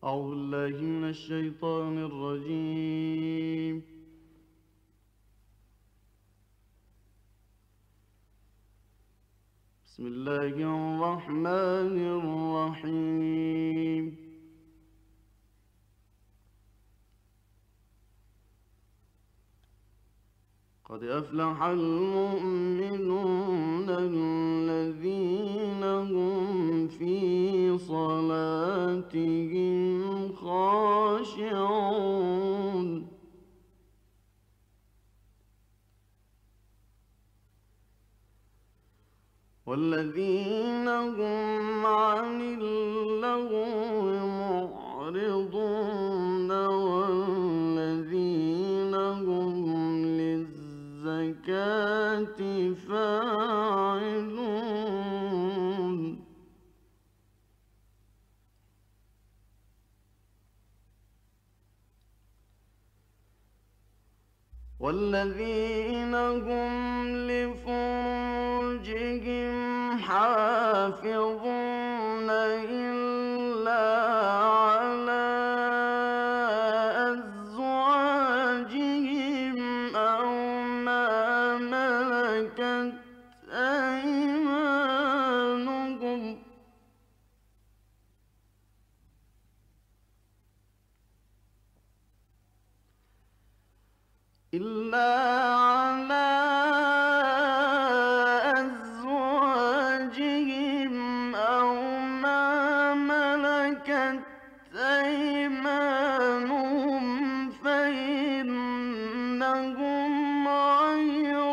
أعوذ بالله من الشيطان الرجيم. بسم الله الرحمن الرحيم. قد أفلح المؤمنون الذين هم في صلاتهم خاشعون والذين هم عن اللغو معرضون والذين هم للزكاة فاعلون والذين هم لفروجهم حافظون إلا على أزواجهم أو ما ملكت أيمانهم فإنهم غير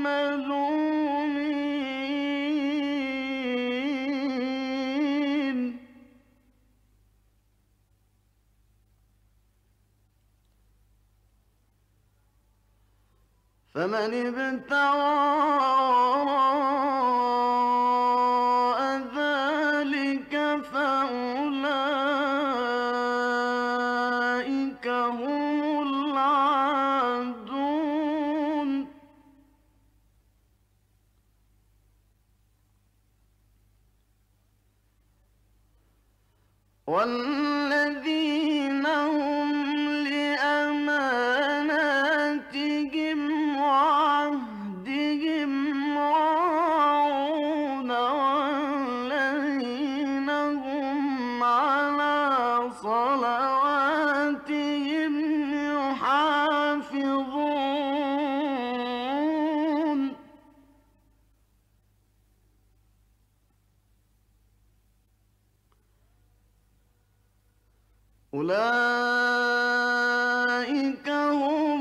ملومين فمن ابتغى وراء ذلك فأولئك هم العادون والذين هم لأماناتهم وعهدهم راعون والذين هم على صلواتهم يحافظون أولئك هم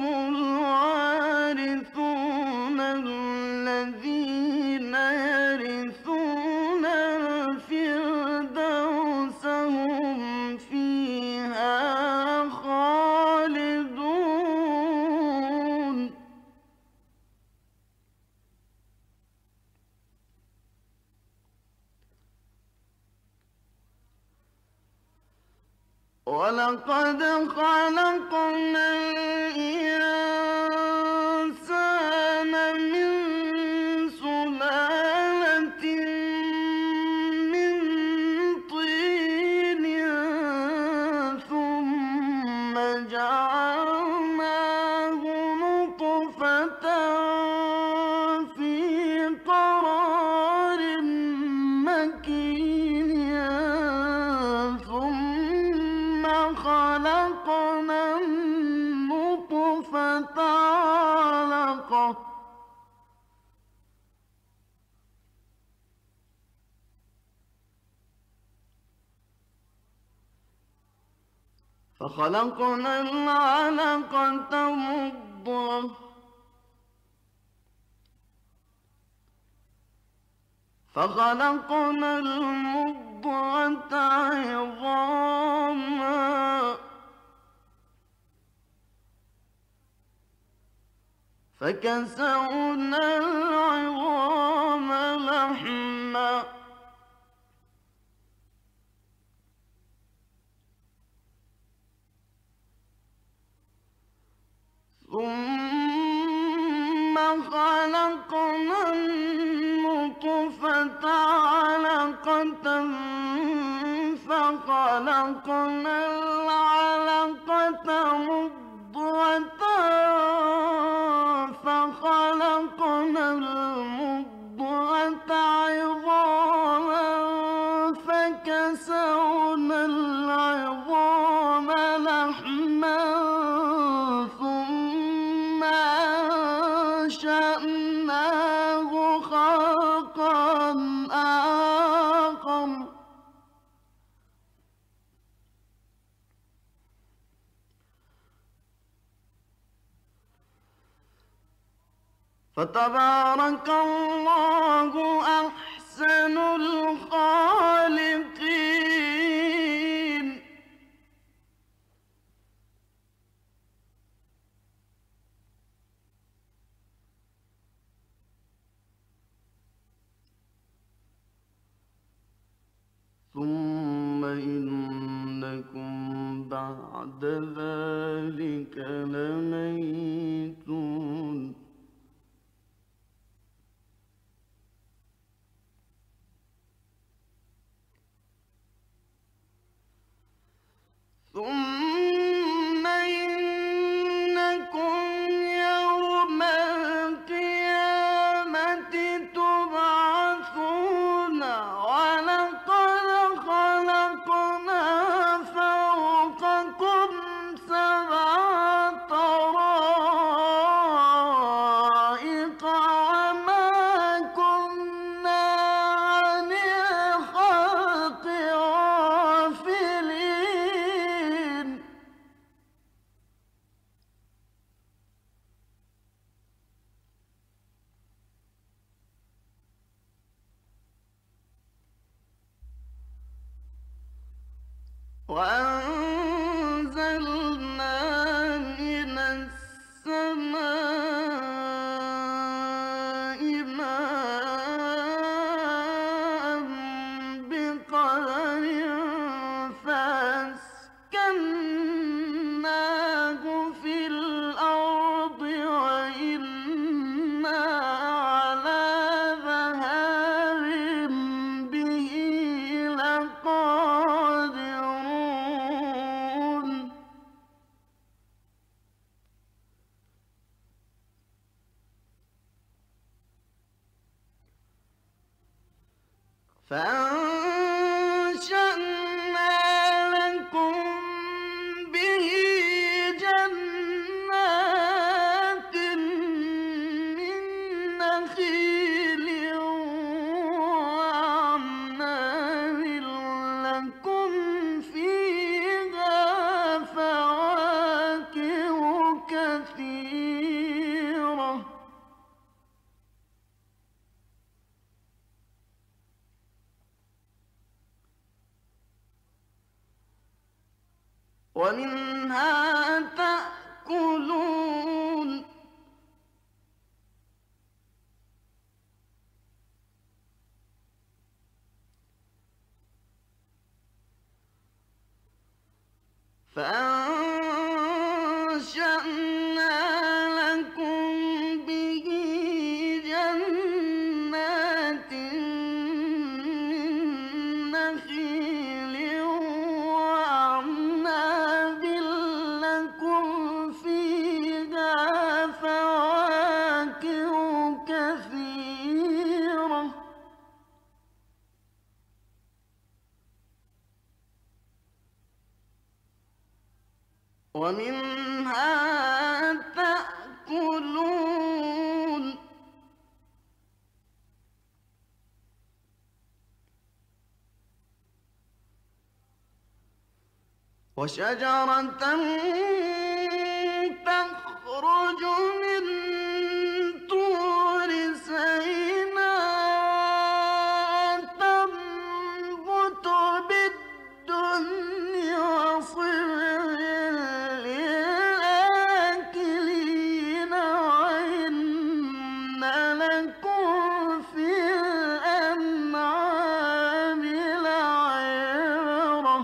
الوارثون الذين يرثون الفردوس هم فيها خالدون ولقد خلقنا الإنسان من سلالة من طين ثم جعلناه نطفة في قرار مكين ثم خلقنا النطفة علقة فخلقنا العلقة مضغة فخلقنا المضغة عظاما فكسونا العظام لحما ثم خلقنا النطفة علقة خلقنا العلقة مضغة فخلقنا المضغة عظاما فكسونا العظام لحما ثم أنشأناه خلقا آخر فتبارك الله أحسن الخالقين. ثم إنكم بعد ذلك لميتون. ثم إنكم يوم القيامة تبعثون ولقد خلقنا فوقكم سبع طرائق وما كنا عن الخلق غافلين. وأنزلنا من السماء ماء بقدر فأسكناه في الأرض وإنا على ذهاب به لقادرون. فأنشأنا لكم به جنات من نخيل وأعناب لكم فيها فواكه كثيرة ومنها تأكلون. فأنشأنا لكم به جنات من نخيل وأعناب لكم فيها فواكه كثيرة ومنها تأكلون. وشجرة تخرج من طور سيناء تنبت بالدهن وصبغ للآكلين وإن لكم في الأنعام لعبرة.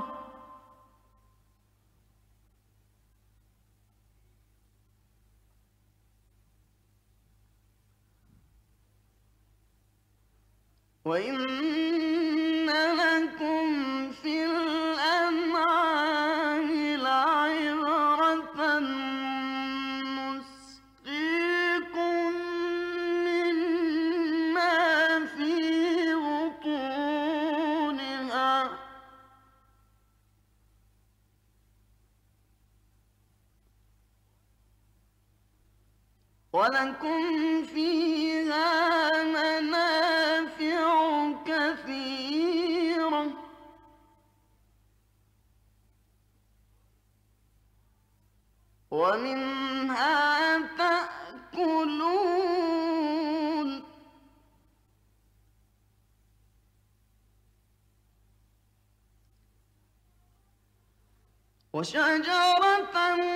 وإن لكم في الأنعام ولكم فيها منافع كثيرة ومنها تأكلون وشجرة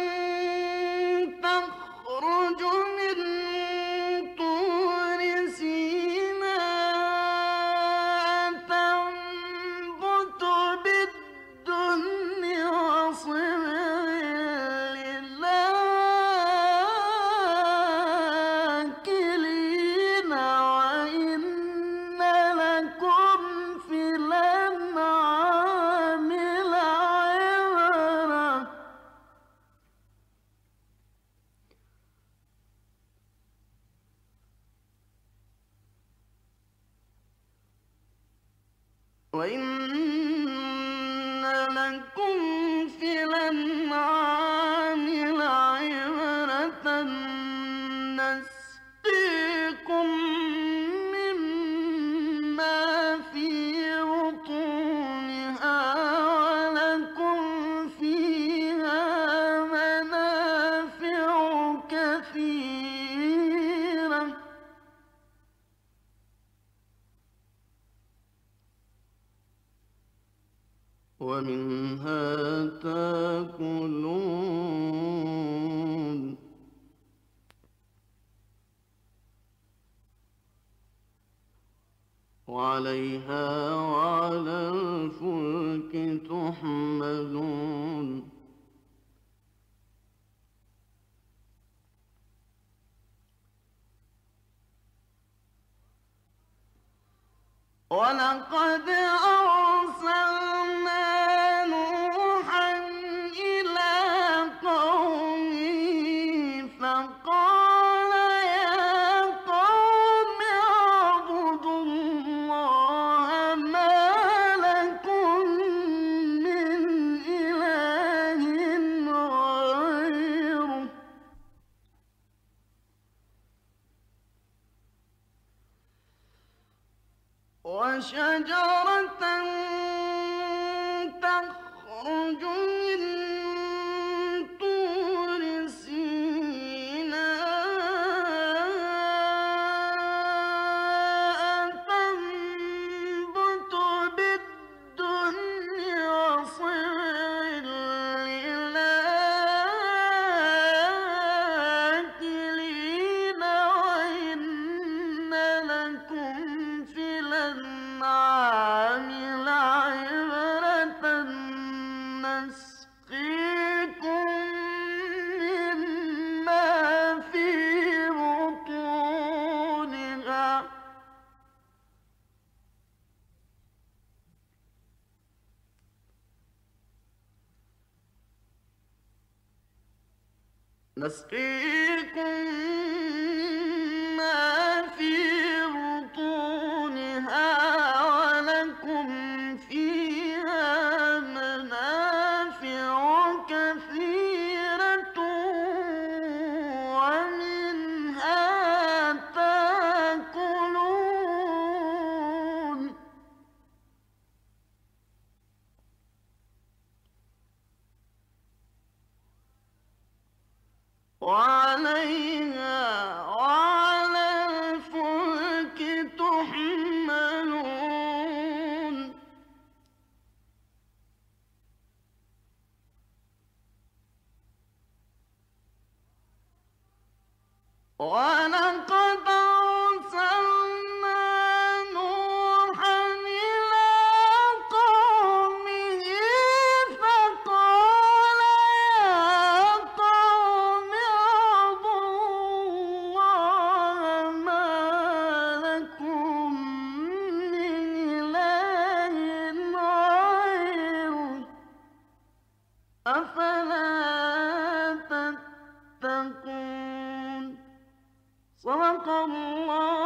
تخرج من طور سيناء تنبت بالدهن وصبغ للآكلين وإن لكم في الأنعام لعبرة وإن لكم في الأنعام لعبرة نسقيكم مما في بطونها ولكم فيها منافع كثيرة ومنها تأكلون وعليها وعلى الفلك تحملون ولقد أرسلنا نوحا إلى قومه فقال يا قوم اعبدوا الله ما لكم من إله غيره وشجرة تخرج من طور سيناء تنبت بالدهن وصبغ للآكلين وإن لكم في الأنعام لعبرة نسقيكم مما في بطونها ولكم فيها منافع كثيرة ومنها تأكلون وعليها وعلى الفلك تحملون ولقد أرسلنا نوحا إلى قومه فقال يا قوم اعبدوا الله ما لكم من إله غيره أفلا تتقون صدق الله